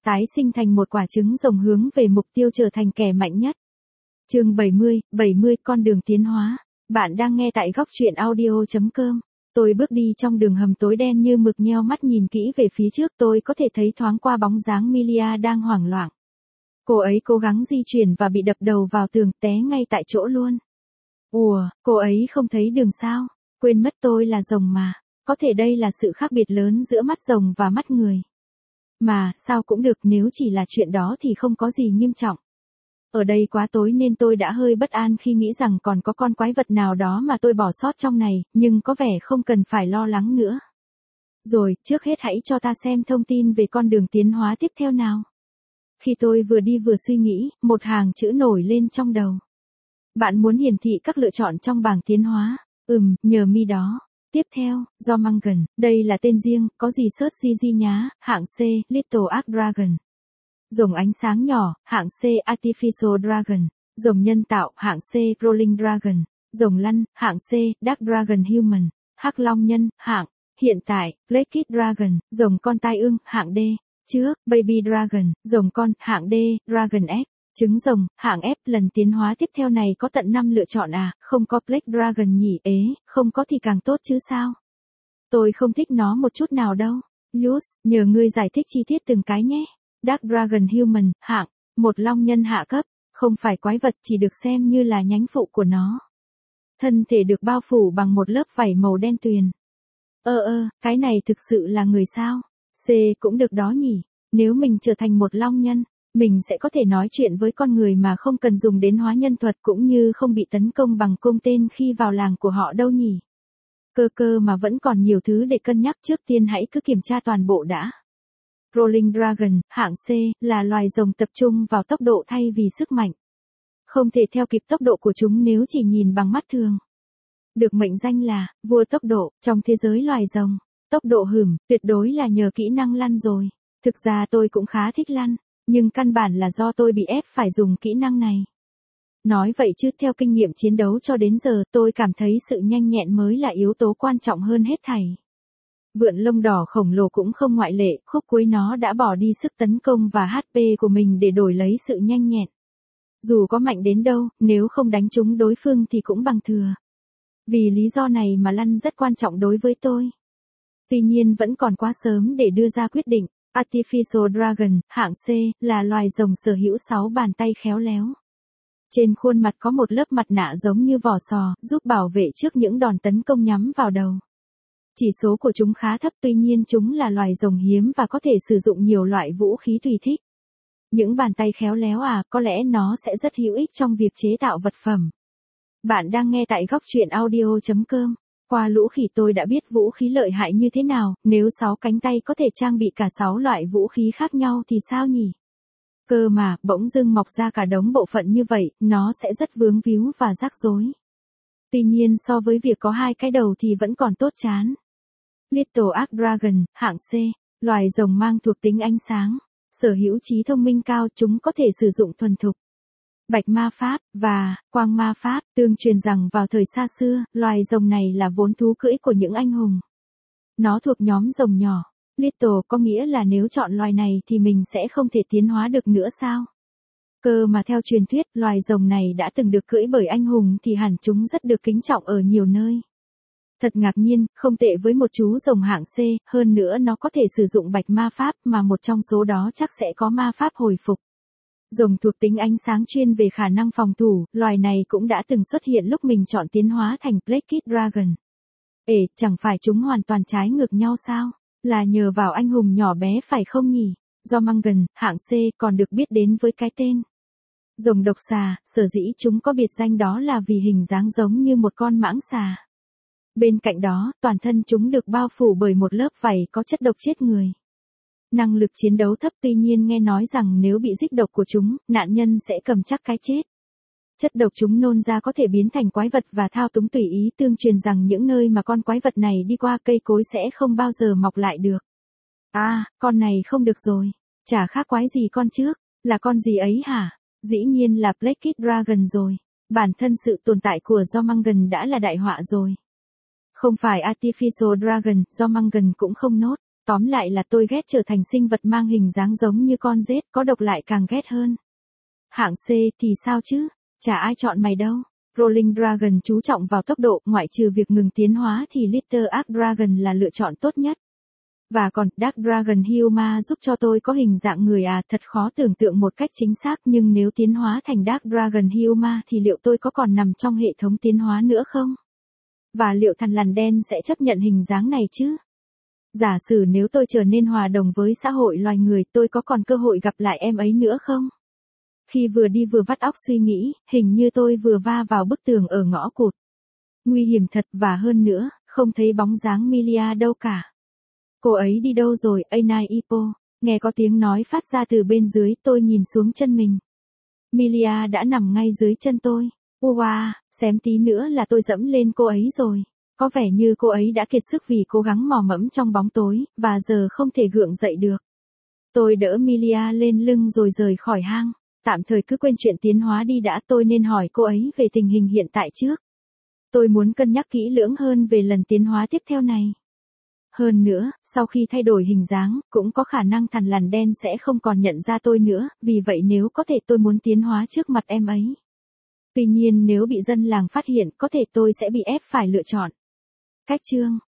tái sinh thành một quả trứng rồng hướng về mục tiêu trở thành kẻ mạnh nhất. Chương 70, con đường tiến hóa. Bạn đang nghe tại góc truyện audio.com. Tôi bước đi trong đường hầm tối đen như mực, nheo mắt nhìn kỹ về phía trước, tôi có thể thấy thoáng qua bóng dáng Milia đang hoảng loạn. Cô ấy cố gắng di chuyển và bị đập đầu vào tường, té ngay tại chỗ luôn. Ủa, cô ấy không thấy đường sao? Quên mất tôi là rồng mà. Có thể đây là sự khác biệt lớn giữa mắt rồng và mắt người. Mà, sao cũng được, nếu chỉ là chuyện đó thì không có gì nghiêm trọng. Ở đây quá tối nên tôi đã hơi bất an khi nghĩ rằng còn có con quái vật nào đó mà tôi bỏ sót trong này, nhưng có vẻ không cần phải lo lắng nữa. Rồi, trước hết hãy cho ta xem thông tin về con đường tiến hóa tiếp theo nào. Khi tôi vừa đi vừa suy nghĩ, một hàng chữ nổi lên trong đầu. Bạn muốn hiển thị các lựa chọn trong bảng tiến hóa? Nhờ mi đó. Tiếp theo, Jormungand, đây là tên riêng, có gì search GG nhá, hạng C, Little Arc Dragon. Rồng ánh sáng nhỏ, hạng C, Artificial Dragon. Rồng nhân tạo, hạng C, Rolling Dragon. Rồng lăn, hạng C, Dark Dragon Human. Hắc Long nhân, hạng. Hiện tại, Black Dragon. Rồng con tai ương, hạng D. Trước, Baby Dragon. Rồng con, hạng D, Dragon X. Trứng rồng, hạng F. Lần tiến hóa tiếp theo này có tận 5 lựa chọn à, không có Black Dragon nhỉ? Không có thì càng tốt chứ sao. Tôi không thích nó một chút nào đâu. Luz, nhờ ngươi giải thích chi tiết từng cái nhé. Dark Dragon Human, hạng. Một long nhân hạ cấp, không phải quái vật, chỉ được xem như là nhánh phụ của nó. Thân thể được bao phủ bằng một lớp vảy màu đen tuyền. Cái này thực sự là người sao? C cũng được đó nhỉ. Nếu mình trở thành một long nhân, mình sẽ có thể nói chuyện với con người mà không cần dùng đến hóa nhân thuật, cũng như không bị tấn công bằng cung tên khi vào làng của họ đâu nhỉ. Cơ mà vẫn còn nhiều thứ để cân nhắc, trước tiên hãy cứ kiểm tra toàn bộ đã. Rolling Dragon, hạng C, là loài rồng tập trung vào tốc độ thay vì sức mạnh. Không thể theo kịp tốc độ của chúng nếu chỉ nhìn bằng mắt thường. Được mệnh danh là vua tốc độ trong thế giới loài rồng. Tốc độ tuyệt đối là nhờ kỹ năng lăn rồi. Thực ra tôi cũng khá thích lăn, nhưng căn bản là do tôi bị ép phải dùng kỹ năng này. Nói vậy chứ theo kinh nghiệm chiến đấu cho đến giờ, tôi cảm thấy sự nhanh nhẹn mới là yếu tố quan trọng hơn hết thảy. Vượn lông đỏ khổng lồ cũng không ngoại lệ, khúc cuối nó đã bỏ đi sức tấn công và HP của mình để đổi lấy sự nhanh nhẹn. Dù có mạnh đến đâu, nếu không đánh trúng đối phương thì cũng bằng thừa. Vì lý do này mà lăn rất quan trọng đối với tôi. Tuy nhiên vẫn còn quá sớm để đưa ra quyết định. Artificial Dragon, hạng C, là loài rồng sở hữu 6 bàn tay khéo léo. Trên khuôn mặt có một lớp mặt nạ giống như vỏ sò, giúp bảo vệ trước những đòn tấn công nhắm vào đầu. Chỉ số của chúng khá thấp, tuy nhiên chúng là loài rồng hiếm và có thể sử dụng nhiều loại vũ khí tùy thích. Những bàn tay khéo léo có lẽ nó sẽ rất hữu ích trong việc chế tạo vật phẩm. Bạn đang nghe tại góc truyện audio.com. Qua lũ khỉ tôi đã biết vũ khí lợi hại như thế nào, nếu 6 cánh tay có thể trang bị cả 6 loại vũ khí khác nhau thì sao nhỉ? Cơ mà, bỗng dưng mọc ra cả đống bộ phận như vậy, nó sẽ rất vướng víu và rắc rối. Tuy nhiên so với việc có 2 cái đầu thì vẫn còn tốt chán. Little Arc Dragon, hạng C, loài rồng mang thuộc tính ánh sáng, sở hữu trí thông minh cao, chúng có thể sử dụng thuần thục bạch ma pháp và quang ma pháp. Tương truyền rằng vào thời xa xưa, loài rồng này là vốn thú cưỡi của những anh hùng. Nó thuộc nhóm rồng nhỏ. Little có nghĩa là nếu chọn loài này thì mình sẽ không thể tiến hóa được nữa sao? Cơ mà theo truyền thuyết, loài rồng này đã từng được cưỡi bởi anh hùng thì hẳn chúng rất được kính trọng ở nhiều nơi. Thật ngạc nhiên, không tệ với một chú rồng hạng C, hơn nữa nó có thể sử dụng bạch ma pháp, mà một trong số đó chắc sẽ có ma pháp hồi phục. Rồng thuộc tính ánh sáng chuyên về khả năng phòng thủ, loài này cũng đã từng xuất hiện lúc mình chọn tiến hóa thành Black Dragon. Chẳng phải chúng hoàn toàn trái ngược nhau sao? Là nhờ vào anh hùng nhỏ bé phải không nhỉ? Jormungand, hạng C, còn được biết đến với cái tên rồng độc xà, sở dĩ chúng có biệt danh đó là vì hình dáng giống như một con mãng xà. Bên cạnh đó, toàn thân chúng được bao phủ bởi một lớp vảy có chất độc chết người. Năng lực chiến đấu thấp, tuy nhiên nghe nói rằng nếu bị rích độc của chúng, nạn nhân sẽ cầm chắc cái chết. Chất độc chúng nôn ra có thể biến thành quái vật và thao túng tùy ý, tương truyền rằng những nơi mà con quái vật này đi qua cây cối sẽ không bao giờ mọc lại được. Con này không được rồi. Chả khác quái gì con trước, là con gì ấy hả? Dĩ nhiên là Black Dragon rồi. Bản thân sự tồn tại của Jormungand đã là đại họa rồi. Không phải Artificial Dragon, Jormungand cũng không nốt. Tóm lại là tôi ghét trở thành sinh vật mang hình dáng giống như con rết, có độc lại càng ghét hơn. Hạng C thì sao chứ? Chả ai chọn mày đâu. Rolling Dragon chú trọng vào tốc độ, ngoại trừ việc ngừng tiến hóa thì Little Arc Dragon là lựa chọn tốt nhất. Và còn, Dark Dragon Hyoma giúp cho tôi có hình dạng người à, thật khó tưởng tượng một cách chính xác, nhưng nếu tiến hóa thành Dark Dragon Hyoma thì liệu tôi có còn nằm trong hệ thống tiến hóa nữa không? Và liệu thằn lằn đen sẽ chấp nhận hình dáng này chứ? Giả sử nếu tôi trở nên hòa đồng với xã hội loài người, tôi có còn cơ hội gặp lại em ấy nữa không? Khi vừa đi vừa vắt óc suy nghĩ, hình như tôi vừa va vào bức tường ở ngõ cụt. Nguy hiểm thật, và hơn nữa, không thấy bóng dáng Milia đâu cả. Cô ấy đi đâu rồi, Anai Ipo? Nghe có tiếng nói phát ra từ bên dưới, tôi nhìn xuống chân mình. Milia đã nằm ngay dưới chân tôi. Wow, xém tí nữa là tôi dẫm lên cô ấy rồi. Có vẻ như cô ấy đã kiệt sức vì cố gắng mò mẫm trong bóng tối, và giờ không thể gượng dậy được. Tôi đỡ Milia lên lưng rồi rời khỏi hang. Tạm thời cứ quên chuyện tiến hóa đi đã, tôi nên hỏi cô ấy về tình hình hiện tại trước. Tôi muốn cân nhắc kỹ lưỡng hơn về lần tiến hóa tiếp theo này. Hơn nữa, sau khi thay đổi hình dáng, cũng có khả năng thằn lằn đen sẽ không còn nhận ra tôi nữa, vì vậy nếu có thể tôi muốn tiến hóa trước mặt em ấy. Tuy nhiên nếu bị dân làng phát hiện, có thể tôi sẽ bị ép phải lựa chọn. Cách chương